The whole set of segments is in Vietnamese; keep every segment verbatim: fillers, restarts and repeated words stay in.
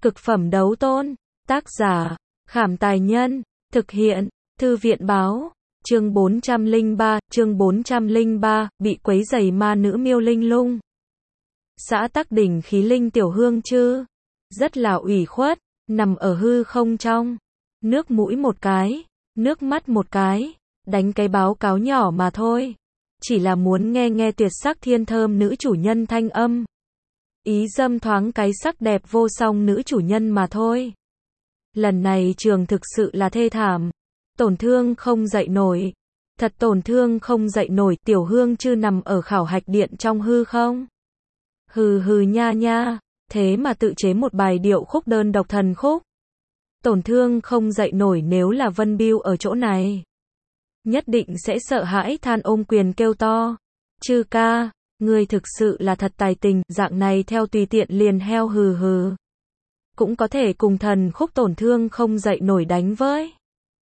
Cực phẩm đấu tôn. Tác giả, Khảm Tài Nhân. Thực hiện, Thư viện Báo. Chương bốn trăm lẻ ba, chương bốn trăm lẻ ba, bị quấy rầy ma nữ Miêu Linh Lung. Xã Tắc Đỉnh khí linh tiểu hương chư. Rất là ủy khuất, nằm ở hư không trong. Nước mũi một cái, nước mắt một cái, đánh cái báo cáo nhỏ mà thôi. Chỉ là muốn nghe nghe tuyệt sắc thiên thơm nữ chủ nhân thanh âm. Ý dâm thoáng cái sắc đẹp vô song nữ chủ nhân mà thôi. Lần này trường thực sự là thê thảm. Tổn thương không dậy nổi. Thật tổn thương không dậy nổi. Tiểu hương chư nằm ở khảo hạch điện trong hư không. Hừ hừ nha nha. Thế mà tự chế một bài điệu khúc đơn độc thần khúc. Tổn thương không dậy nổi. Nếu là Vân Biêu ở chỗ này, nhất định sẽ sợ hãi than ôm quyền kêu to. Chư ca, ngươi thực sự là thật tài tình. Dạng này theo tùy tiện liền heo hừ hừ. Cũng có thể cùng thần khúc tổn thương không dậy nổi đánh với.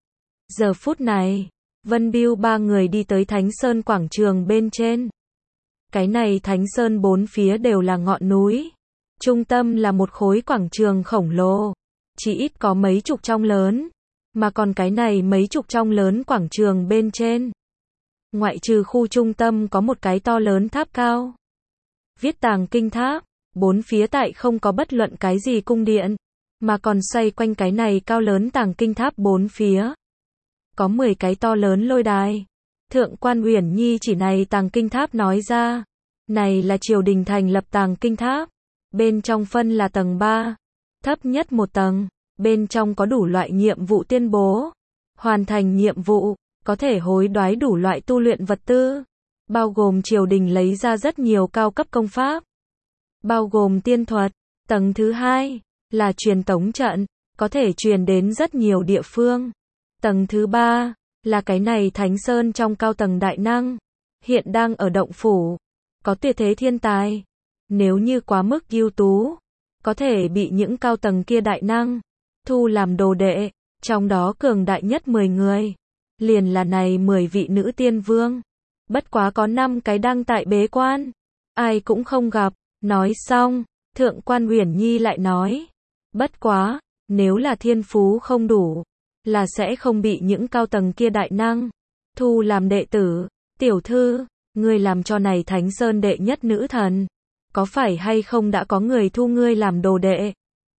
Giờ phút này, Vân Biêu ba người đi tới Thánh Sơn quảng trường bên trên. Cái này Thánh Sơn bốn phía đều là ngọn núi. Trung tâm là một khối quảng trường khổng lồ. Chỉ ít có mấy chục trong lớn. Mà còn cái này mấy chục trong lớn quảng trường bên trên. Ngoại trừ khu trung tâm có một cái to lớn tháp cao. Viết Tàng Kinh Tháp. Bốn phía tại không có bất luận cái gì cung điện. Mà còn xoay quanh cái này cao lớn Tàng Kinh Tháp bốn phía. Có mười cái to lớn lôi đài. Thượng quan Uyển Nhi chỉ này Tàng Kinh Tháp nói ra. Này là triều đình thành lập Tàng Kinh Tháp. Bên trong phân là tầng ba. Thấp nhất một tầng. Bên trong có đủ loại nhiệm vụ tuyên bố. Hoàn thành nhiệm vụ, có thể hối đoái đủ loại tu luyện vật tư. Bao gồm triều đình lấy ra rất nhiều cao cấp công pháp. Bao gồm tiên thuật. Tầng thứ hai là truyền tống trận, có thể truyền đến rất nhiều địa phương. Tầng thứ ba là cái này Thánh Sơn trong cao tầng đại năng. Hiện đang ở động phủ. Có tuyệt thế thiên tài. Nếu như quá mức ưu tú, có thể bị những cao tầng kia đại năng thu làm đồ đệ. Trong đó cường đại nhất mười người. Liền là này mười vị nữ tiên vương. Bất quá có năm cái đang tại bế quan. Ai cũng không gặp. Nói xong, Thượng quan Uyển Nhi lại nói. Bất quá, nếu là thiên phú không đủ, là sẽ không bị những cao tầng kia đại năng thu làm đệ tử. Tiểu thư, ngươi làm cho này Thánh Sơn đệ nhất nữ thần. Có phải hay không đã có người thu ngươi làm đồ đệ?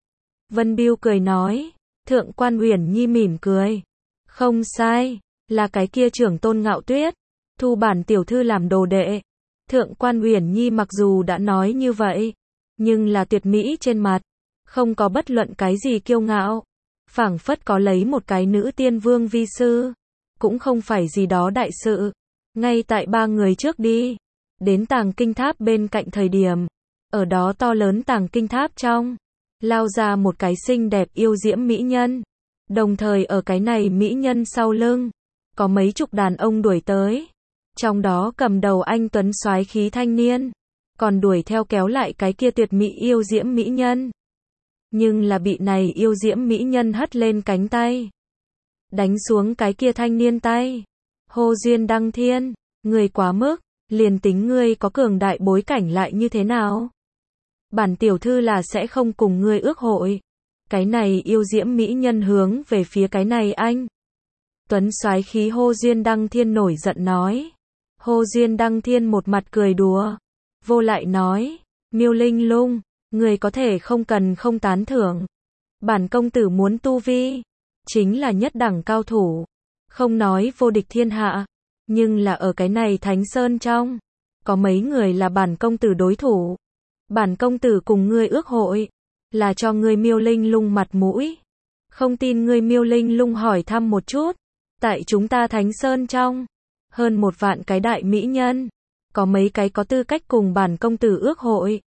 Vân Biêu cười nói. Thượng quan Uyển Nhi mỉm cười. Không sai, là cái kia trưởng Tôn Ngạo Tuyết. Thu bản tiểu thư làm đồ đệ. Thượng quan Uyển Nhi mặc dù đã nói như vậy, nhưng là tuyệt mỹ trên mặt, không có bất luận cái gì kiêu ngạo. Phảng phất có lấy một cái nữ tiên vương vi sư. Cũng không phải gì đó đại sự. Ngay tại ba người trước đi. Đến Tàng Kinh Tháp bên cạnh thời điểm. Ở đó to lớn Tàng Kinh Tháp trong. Lao ra một cái xinh đẹp yêu diễm mỹ nhân. Đồng thời ở cái này mỹ nhân sau lưng. Có mấy chục đàn ông đuổi tới. Trong đó cầm đầu anh tuấn soái khí thanh niên. Còn đuổi theo kéo lại cái kia tuyệt mỹ yêu diễm mỹ nhân. Nhưng là bị này yêu diễm mỹ nhân hất lên cánh tay. Đánh xuống cái kia thanh niên tay. Hô duyên đăng thiên. Người quá mức. Liền tính ngươi có cường đại bối cảnh lại như thế nào? Bản tiểu thư là sẽ không cùng ngươi ước hội. Cái này yêu diễm mỹ nhân hướng về phía cái này anh tuấn soái khí Hô duyên đăng thiên nổi giận nói. Hô duyên đăng thiên một mặt cười đùa. Vô lại nói. Miêu Linh Lung, người có thể không cần không tán thưởng. Bản công tử muốn tu vi. Chính là nhất đẳng cao thủ. Không nói vô địch thiên hạ. Nhưng là ở cái này Thánh Sơn trong. Có mấy người là bản công tử đối thủ. Bản công tử cùng ngươi ước hội. Là cho ngươi Miêu Linh Lung mặt mũi. Không tin ngươi Miêu Linh Lung hỏi thăm một chút. Tại chúng ta Thánh Sơn trong. Hơn một vạn cái đại mỹ nhân. Có mấy cái có tư cách cùng bản công tử ước hội.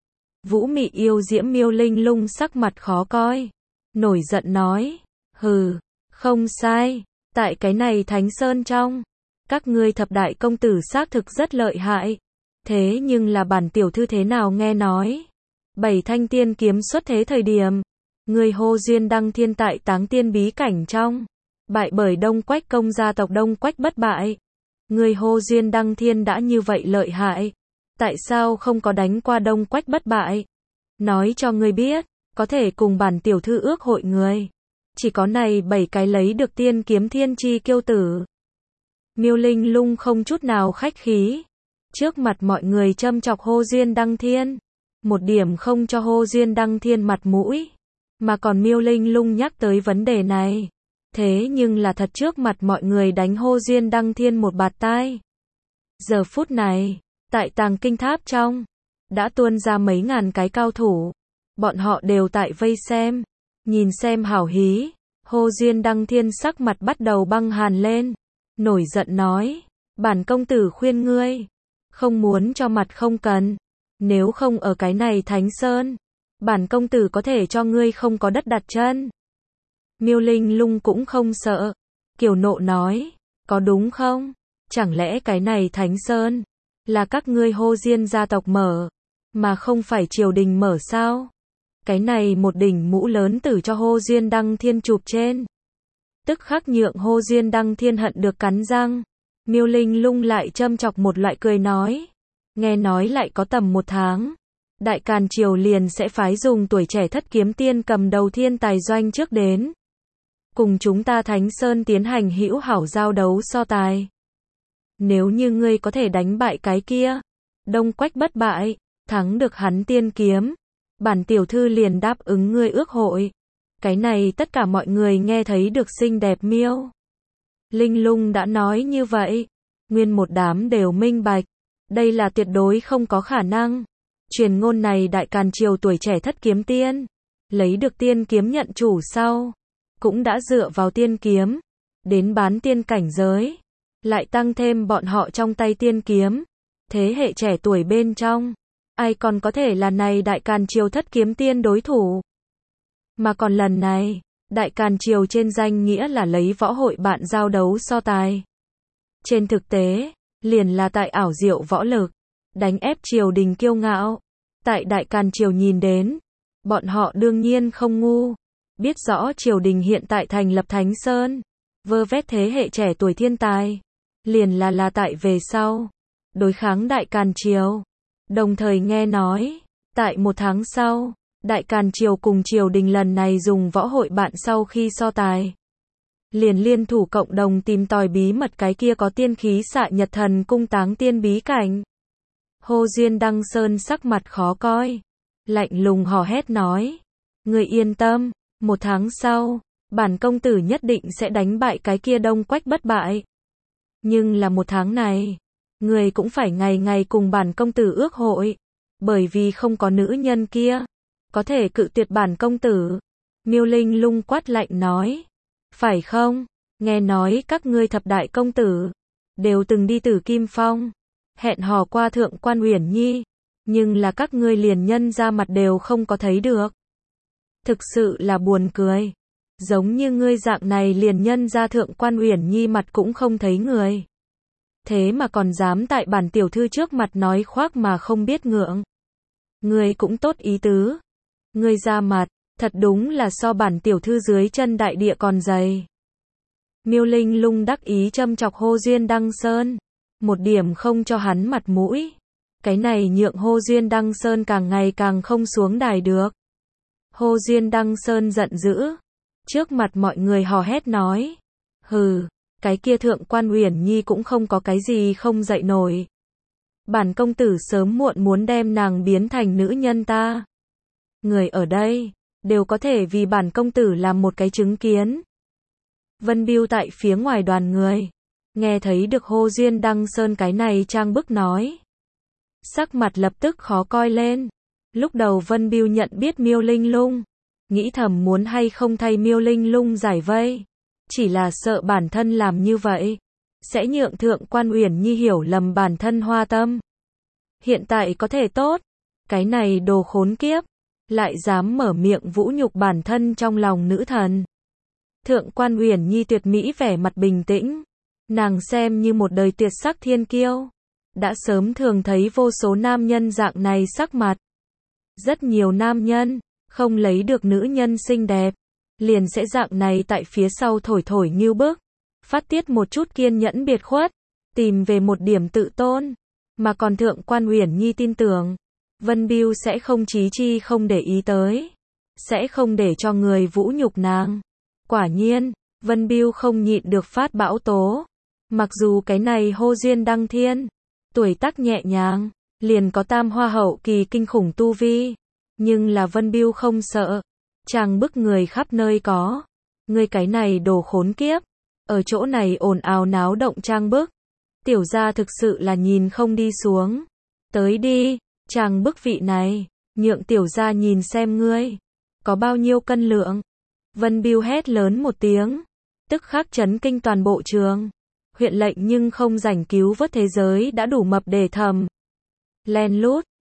Vũ mị yêu diễm Miêu Linh Lung sắc mặt khó coi. Nổi giận nói. Hừ, không sai. Tại cái này Thánh Sơn trong. Các ngươi thập đại công tử xác thực rất lợi hại. Thế nhưng là bản tiểu thư thế nào nghe nói. Bảy thanh tiên kiếm xuất thế thời điểm. Người Hô duyên đăng thiên tại Táng Tiên bí cảnh trong. Bại bởi Đông Quách công gia tộc Đông Quách bất bại. Người Hô duyên đăng thiên đã như vậy lợi hại. Tại sao không có đánh qua Đông Quách bất bại? Nói cho ngươi biết, có thể cùng bản tiểu thư ước hội người. Chỉ có này bảy cái lấy được tiên kiếm thiên chi kiêu tử. Miêu Linh Lung không chút nào khách khí. Trước mặt mọi người châm chọc hô Duyên Đăng Thiên. Một điểm không cho hô Duyên Đăng Thiên mặt mũi. Mà còn Miêu Linh Lung nhắc tới vấn đề này. Thế nhưng là thật trước mặt mọi người đánh hô Duyên Đăng Thiên một bạt tai. Giờ phút này, tại tàng kinh tháp trong, đã tuôn ra mấy ngàn cái cao thủ. Bọn họ đều tại vây xem. Nhìn xem hảo hí. Hô Duyên Đăng Thiên sắc mặt bắt đầu băng hàn lên. Nổi giận nói. Bản công tử khuyên ngươi. Không muốn cho mặt không cần. Nếu không ở cái này Thánh Sơn. Bản công tử có thể cho ngươi không có đất đặt chân. Miêu Linh Lung cũng không sợ. Kiều nộ nói. Có đúng không? Chẳng lẽ cái này Thánh Sơn là các ngươi hô Diên gia tộc mở. Mà không phải triều đình mở sao? Cái này một đỉnh mũ lớn tử cho hô Duyên Đăng Thiên chụp trên. Tức khắc nhượng hô Duyên Đăng Thiên hận được cắn răng. Miêu Linh Lung lại châm chọc một loại cười nói. Nghe nói lại có tầm một tháng. Đại Càn Triều liền sẽ phái dùng tuổi trẻ thất kiếm tiên cầm đầu thiên tài doanh trước đến. Cùng chúng ta Thánh Sơn tiến hành hữu hảo giao đấu so tài. Nếu như ngươi có thể đánh bại cái kia. Đông Quách bất bại. Thắng được hắn tiên kiếm. Bản tiểu thư liền đáp ứng ngươi ước hội. Cái này tất cả mọi người nghe thấy được xinh đẹp Miêu Linh Lung đã nói như vậy. Nguyên một đám đều minh bạch. Đây là tuyệt đối không có khả năng. Truyền ngôn này Đại Càn Triều tuổi trẻ thất kiếm tiên. Lấy được tiên kiếm nhận chủ sau. Cũng đã dựa vào tiên kiếm. Đến bán tiên cảnh giới. Lại tăng thêm bọn họ trong tay tiên kiếm. Thế hệ trẻ tuổi bên trong. Ai còn có thể là này Đại Càn Triều thất kiếm tiên đối thủ. Mà còn lần này, Đại Càn Triều trên danh nghĩa là lấy võ hội bạn giao đấu so tài. Trên thực tế, liền là tại ảo diệu võ lực, đánh ép triều đình kiêu ngạo. Tại Đại Càn Triều nhìn đến, bọn họ đương nhiên không ngu. Biết rõ triều đình hiện tại thành lập Thánh Sơn, vơ vét thế hệ trẻ tuổi thiên tài. Liền là là tại về sau, đối kháng Đại Càn Triều. Đồng thời nghe nói, tại một tháng sau, Đại Càn Triều cùng triều đình lần này dùng võ hội bạn sau khi so tài. Liền liên thủ cộng đồng tìm tòi bí mật cái kia có tiên khí xạ nhật thần cung táng tiên bí cảnh. Hô Duyên Đăng Sơn sắc mặt khó coi. Lạnh lùng hò hét nói. Người yên tâm, một tháng sau, bản công tử nhất định sẽ đánh bại cái kia Đông Quách bất bại. Nhưng là một tháng này, người cũng phải ngày ngày cùng bản công tử ước hội. Bởi vì không có nữ nhân kia có thể cự tuyệt bản công tử. Miêu Linh Lung quát lạnh nói. Phải không? Nghe nói các ngươi thập đại công tử đều từng đi Tử Kim Phong, hẹn hò qua Thượng Quan Uyển Nhi, nhưng là các ngươi liền nhân ra mặt đều không có thấy được. Thực sự là buồn cười. Giống như ngươi dạng này liền nhân ra Thượng Quan Uyển Nhi mặt cũng không thấy người. Thế mà còn dám tại bản tiểu thư trước mặt nói khoác mà không biết ngượng. Ngươi cũng tốt ý tứ. Ngươi ra mặt, thật đúng là so bản tiểu thư dưới chân đại địa còn dày. Miêu Linh Lung đắc ý châm chọc hô Duyên Đăng Sơn. Một điểm không cho hắn mặt mũi. Cái này nhượng hô Duyên Đăng Sơn càng ngày càng không xuống đài được. Hô Duyên Đăng Sơn giận dữ. Trước mặt mọi người hò hét nói. Hừ, cái kia Thượng Quan Uyển Nhi cũng không có cái gì không dậy nổi. Bản công tử sớm muộn muốn đem nàng biến thành nữ nhân ta. Người ở đây đều có thể vì bản công tử làm một cái chứng kiến. Vân Biêu tại phía ngoài đoàn người, nghe thấy được hô Duyên Đăng Sơn cái này trang bức nói. Sắc mặt lập tức khó coi lên. Lúc đầu Vân Biêu nhận biết Miêu Linh Lung, nghĩ thầm muốn hay không thay Miêu Linh Lung giải vây. Chỉ là sợ bản thân làm như vậy sẽ nhượng Thượng Quan Uyển Nhi hiểu lầm bản thân hoa tâm. Hiện tại có thể tốt. Cái này đồ khốn kiếp lại dám mở miệng vũ nhục bản thân trong lòng nữ thần. Thượng Quan Uyển Nhi tuyệt mỹ vẻ mặt bình tĩnh. Nàng xem như một đời tuyệt sắc thiên kiêu. Đã sớm thường thấy vô số nam nhân dạng này sắc mặt. Rất nhiều nam nhân không lấy được nữ nhân xinh đẹp, liền sẽ dạng này tại phía sau thổi thổi như bức. Phát tiết một chút kiên nhẫn biệt khuất, tìm về một điểm tự tôn. Mà còn Thượng Quan Uyển Nhi tin tưởng Vân Biêu sẽ không chí chi không để ý tới. sẽ không để cho người vũ nhục nàng. Quả nhiên, Vân Bưu không nhịn được phát bão tố. Mặc dù cái này hô duyên đăng thiên, tuổi tác nhẹ nhàng, liền có tam hoa hậu kỳ kinh khủng tu vi. Nhưng là Vân Bưu không sợ. Chàng bức người khắp nơi có. Ngươi cái này đồ khốn kiếp. Ở chỗ này ồn ào náo động trang bức. Tiểu gia thực sự là nhìn không đi xuống. Tới đi, chàng bức vị này. Nhượng tiểu gia nhìn xem ngươi. Có bao nhiêu cân lượng. Vân Bưu hét lớn một tiếng. Tức khắc chấn kinh toàn bộ trường. Huyện lệnh nhưng không rảnh cứu vớt thế giới đã đủ mập để thầm. Len lút,